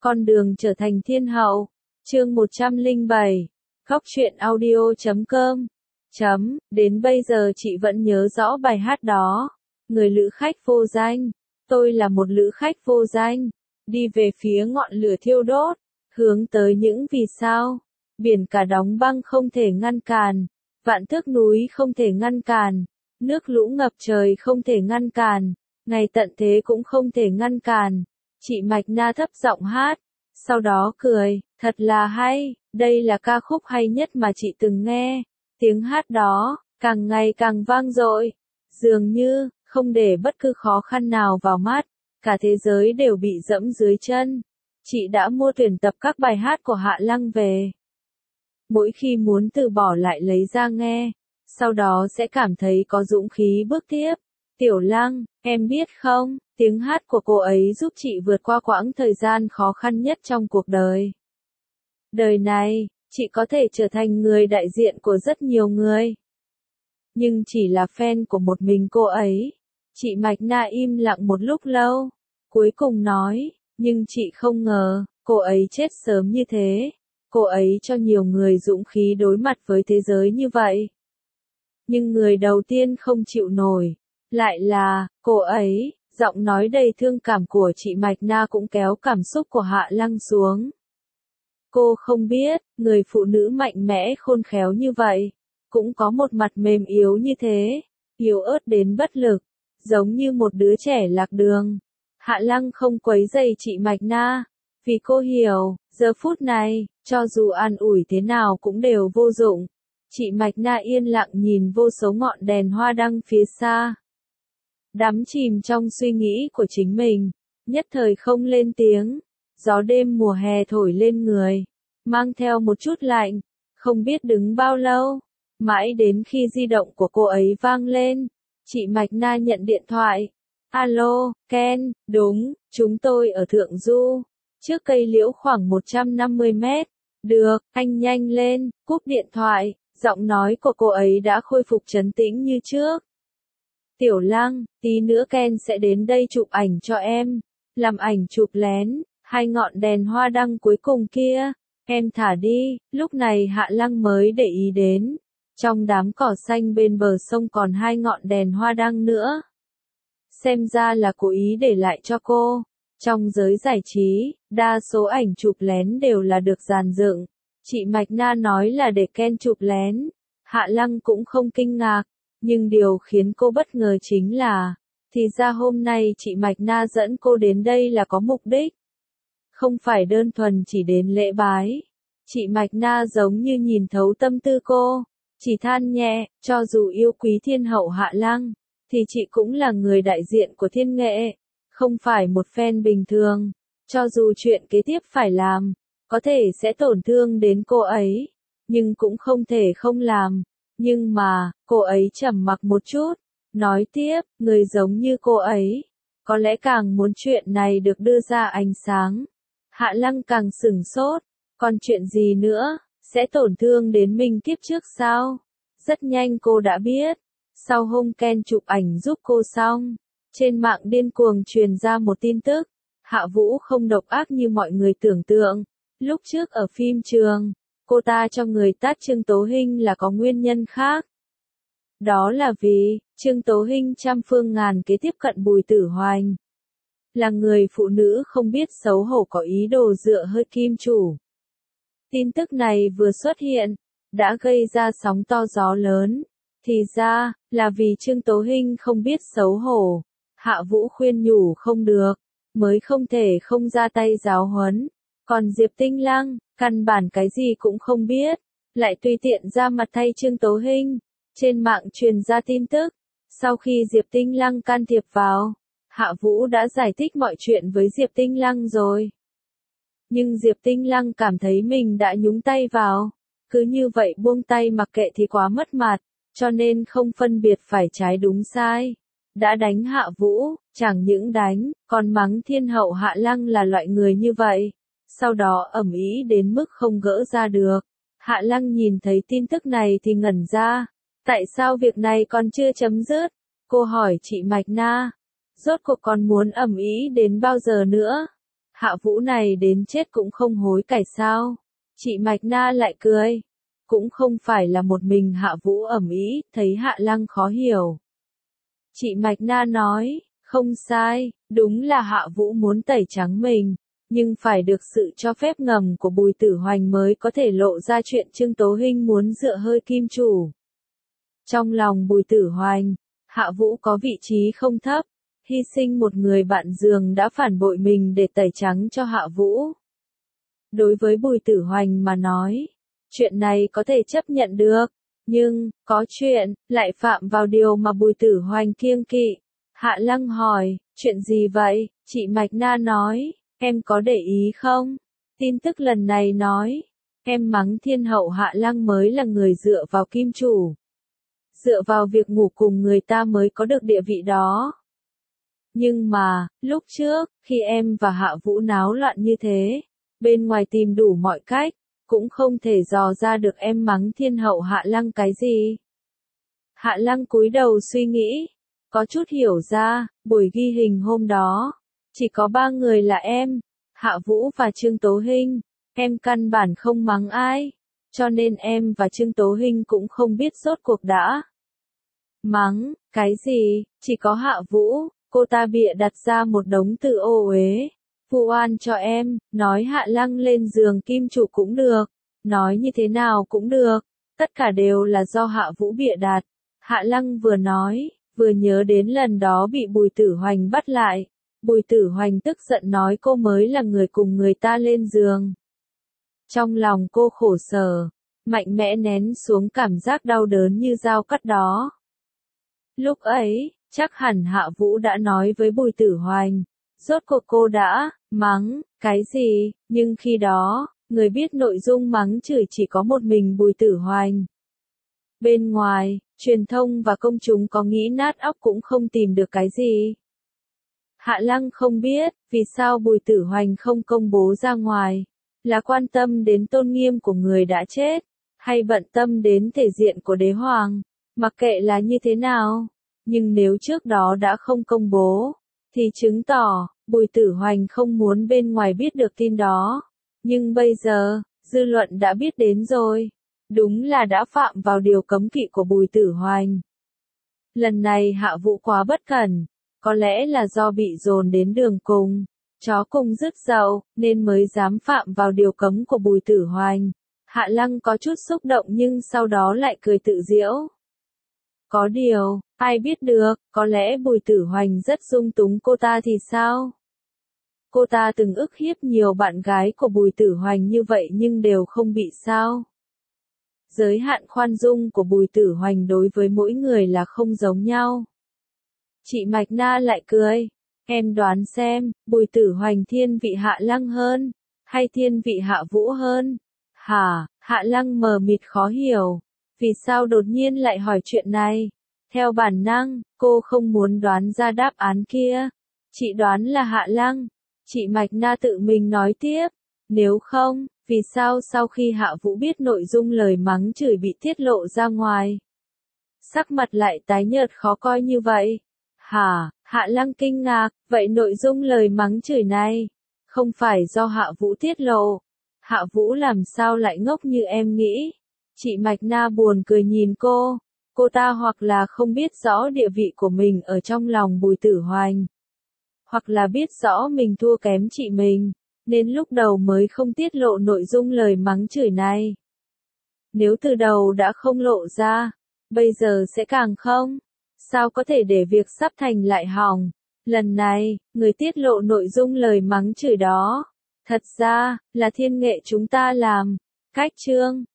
Con đường trở thành thiên hậu. Chương 107. Góc truyện audio.com. Đến bây giờ chị vẫn nhớ rõ bài hát đó. Người lữ khách vô danh. Tôi là một lữ khách vô danh. Đi về phía ngọn lửa thiêu đốt. Hướng tới những vì sao. Biển cả đóng băng không thể ngăn cản. Vạn thước núi không thể ngăn cản. Nước lũ ngập trời không thể ngăn cản. Ngày tận thế cũng không thể ngăn cản. Chị Mạch Na thấp giọng hát. Sau đó cười, thật là hay, đây là ca khúc hay nhất mà chị từng nghe. Tiếng hát đó, càng ngày càng vang dội. Dường như, không để bất cứ khó khăn nào vào mắt, cả thế giới đều bị dẫm dưới chân. Chị đã mua tuyển tập các bài hát của Hạ Lăng về. Mỗi khi muốn từ bỏ lại lấy ra nghe, sau đó sẽ cảm thấy có dũng khí bước tiếp. Tiểu Lăng, em biết không, tiếng hát của cô ấy giúp chị vượt qua quãng thời gian khó khăn nhất trong cuộc đời. Đời này, chị có thể trở thành người đại diện của rất nhiều người. Nhưng chỉ là fan của một mình cô ấy. Chị Mạch Na im lặng một lúc lâu. Cuối cùng nói, nhưng chị không ngờ, cô ấy chết sớm như thế. Cô ấy cho nhiều người dũng khí đối mặt với thế giới như vậy. Nhưng người đầu tiên không chịu nổi. Lại là, cô ấy, giọng nói đầy thương cảm của chị Mạch Na cũng kéo cảm xúc của Hạ Lăng xuống. Cô không biết, người phụ nữ mạnh mẽ khôn khéo như vậy, cũng có một mặt mềm yếu như thế, yếu ớt đến bất lực, giống như một đứa trẻ lạc đường. Hạ Lăng không quấy rầy chị Mạch Na, vì cô hiểu, giờ phút này, cho dù an ủi thế nào cũng đều vô dụng. Chị Mạch Na yên lặng nhìn vô số ngọn đèn hoa đăng phía xa. Đắm chìm trong suy nghĩ của chính mình, nhất thời không lên tiếng. Gió đêm mùa hè thổi lên người, mang theo một chút lạnh, không biết đứng bao lâu, mãi đến khi di động của cô ấy vang lên, chị Mạch Na nhận điện thoại. Alo, Ken, đúng, chúng tôi ở Thượng Du, trước cây liễu khoảng 150 mét. Được, anh nhanh lên, cúp điện thoại, giọng nói của cô ấy đã khôi phục trấn tĩnh như trước. Tiểu Lăng, tí nữa Ken sẽ đến đây chụp ảnh cho em, làm ảnh chụp lén, hai ngọn đèn hoa đăng cuối cùng kia, em thả đi. Lúc này Hạ Lăng mới để ý đến, trong đám cỏ xanh bên bờ sông còn hai ngọn đèn hoa đăng nữa. Xem ra là cố ý để lại cho cô. Trong giới giải trí, đa số ảnh chụp lén đều là được dàn dựng. Chị Mạch Na nói là để Ken chụp lén. Hạ Lăng cũng không kinh ngạc. Nhưng điều khiến cô bất ngờ chính là, thì ra hôm nay chị Mạch Na dẫn cô đến đây là có mục đích. Không phải đơn thuần chỉ đến lễ bái. Chị Mạch Na giống như nhìn thấu tâm tư cô, chỉ than nhẹ, cho dù yêu quý thiên hậu Hạ Lăng, thì chị cũng là người đại diện của thiên nghệ, không phải một fan bình thường. Cho dù chuyện kế tiếp phải làm, có thể sẽ tổn thương đến cô ấy, nhưng cũng không thể không làm. Nhưng mà, cô ấy trầm mặc một chút, nói tiếp, người giống như cô ấy, có lẽ càng muốn chuyện này được đưa ra ánh sáng. Hạ Lăng càng sửng sốt, còn chuyện gì nữa, sẽ tổn thương đến mình kiếp trước sao? Rất nhanh cô đã biết, sau hôm Ken chụp ảnh giúp cô xong, trên mạng điên cuồng truyền ra một tin tức, Hạ Vũ không độc ác như mọi người tưởng tượng. Lúc trước ở phim trường, cô ta cho người tát Trương Tố Hinh là có nguyên nhân khác. Đó là vì, Trương Tố Hinh trăm phương ngàn kế tiếp cận Bùi Tử Hoành. Là người phụ nữ không biết xấu hổ có ý đồ dựa hơi kim chủ. Tin tức này vừa xuất hiện, đã gây ra sóng to gió lớn. Thì ra, là vì Trương Tố Hinh không biết xấu hổ. Hạ Vũ khuyên nhủ không được, mới không thể không ra tay giáo huấn. Còn Diệp Tinh Lăng, căn bản cái gì cũng không biết, lại tùy tiện ra mặt thay Trương Tố Hinh. Trên mạng truyền ra tin tức, sau khi Diệp Tinh Lăng can thiệp vào, Hạ Vũ đã giải thích mọi chuyện với Diệp Tinh Lăng rồi. Nhưng Diệp Tinh Lăng cảm thấy mình đã nhúng tay vào, cứ như vậy buông tay mặc kệ thì quá mất mặt, cho nên không phân biệt phải trái đúng sai. Đã đánh Hạ Vũ, chẳng những đánh, còn mắng thiên hậu Hạ Lăng là loại người như vậy. Sau đó ầm ĩ đến mức không gỡ ra được. Hạ Lăng nhìn thấy tin tức này thì ngẩn ra. Tại sao việc này còn chưa chấm dứt? Cô hỏi chị Mạch Na. Rốt cuộc còn muốn ầm ĩ đến bao giờ nữa? Hạ Vũ này đến chết cũng không hối cải sao? Chị Mạch Na lại cười. Cũng không phải là một mình Hạ Vũ ầm ĩ, thấy Hạ Lăng khó hiểu. Chị Mạch Na nói, không sai, đúng là Hạ Vũ muốn tẩy trắng mình, nhưng phải được sự cho phép ngầm của Bùi Tử Hoành mới có thể lộ ra chuyện Trương Tố Hinh muốn dựa hơi kim chủ. Trong lòng Bùi Tử Hoành, Hạ Vũ có vị trí không thấp, hy sinh một người bạn giường đã phản bội mình để tẩy trắng cho Hạ Vũ. Đối với Bùi Tử Hoành mà nói, chuyện này có thể chấp nhận được, nhưng, có chuyện, lại phạm vào điều mà Bùi Tử Hoành kiêng kỵ. Hạ Lăng hỏi, chuyện gì vậy? Chị Mạch Na nói, em có để ý không? Tin tức lần này nói, em mắng Thiên Hậu Hạ Lăng mới là người dựa vào kim chủ. Dựa vào việc ngủ cùng người ta mới có được địa vị đó. Nhưng mà, lúc trước, khi em và Hạ Vũ náo loạn như thế, bên ngoài tìm đủ mọi cách, cũng không thể dò ra được em mắng Thiên Hậu Hạ Lăng cái gì. Hạ Lăng cúi đầu suy nghĩ, có chút hiểu ra, buổi ghi hình hôm đó, chỉ có 3 người là em, Hạ Vũ và Trương Tố Hinh, em căn bản không mắng ai, cho nên em và Trương Tố Hinh cũng không biết rốt cuộc đã. Mắng, cái gì, chỉ có Hạ Vũ, cô ta bịa đặt ra một đống từ ô uế. Vu oan cho em, nói Hạ Lăng lên giường kim chủ cũng được, nói như thế nào cũng được, tất cả đều là do Hạ Vũ bịa đặt. Hạ Lăng vừa nói, vừa nhớ đến lần đó bị Bùi Tử Hoành bắt lại. Bùi Tử Hoành tức giận nói cô mới là người cùng người ta lên giường. Trong lòng cô khổ sở, mạnh mẽ nén xuống cảm giác đau đớn như dao cắt đó. Lúc ấy, chắc hẳn Hạ Vũ đã nói với Bùi Tử Hoành. Rốt cuộc cô đã, mắng, cái gì, nhưng khi đó, người biết nội dung mắng chửi chỉ có một mình Bùi Tử Hoành. Bên ngoài, truyền thông và công chúng có nghĩ nát óc cũng không tìm được cái gì. Hạ Lăng không biết, vì sao Bùi Tử Hoành không công bố ra ngoài, là quan tâm đến tôn nghiêm của người đã chết, hay bận tâm đến thể diện của đế hoàng, mặc kệ là như thế nào, nhưng nếu trước đó đã không công bố, thì chứng tỏ, Bùi Tử Hoành không muốn bên ngoài biết được tin đó. Nhưng bây giờ, dư luận đã biết đến rồi. Đúng là đã phạm vào điều cấm kỵ của Bùi Tử Hoành. Lần này Hạ Vũ quá bất cẩn, có lẽ là do bị dồn đến đường cùng, chó cùng rứt dậu, nên mới dám phạm vào điều cấm của Bùi Tử Hoành. Hạ Lăng có chút xúc động nhưng sau đó lại cười tự giễu. Có điều, ai biết được, có lẽ Bùi Tử Hoành rất dung túng cô ta thì sao? Cô ta từng ức hiếp nhiều bạn gái của Bùi Tử Hoành như vậy nhưng đều không bị sao? Giới hạn khoan dung của Bùi Tử Hoành đối với mỗi người là không giống nhau. Chị Mạch Na lại cười. Em đoán xem, Bùi Tử Hoành thiên vị Hạ Lăng hơn, hay thiên vị Hạ Vũ hơn? Hả? Hạ Lăng mờ mịt khó hiểu. Vì sao đột nhiên lại hỏi chuyện này? Theo bản năng, cô không muốn đoán ra đáp án kia. Chị đoán là Hạ Lăng. Chị Mạch Na tự mình nói tiếp. Nếu không, vì sao sau khi Hạ Vũ biết nội dung lời mắng chửi bị tiết lộ ra ngoài, sắc mặt lại tái nhợt khó coi như vậy? Hả? Hạ Lăng kinh ngạc, vậy nội dung lời mắng chửi này, không phải do Hạ Vũ tiết lộ. Hạ Vũ làm sao lại ngốc như em nghĩ? Chị Mạch Na buồn cười nhìn cô ta hoặc là không biết rõ địa vị của mình ở trong lòng Bùi Tử Hoành, hoặc là biết rõ mình thua kém chị mình, nên lúc đầu mới không tiết lộ nội dung lời mắng chửi này. Nếu từ đầu đã không lộ ra, bây giờ sẽ càng không. Sao có thể để việc sắp thành lại hỏng? Lần này, người tiết lộ nội dung lời mắng chửi đó, thật ra, là Thiên Nghệ chúng ta làm. Cách chương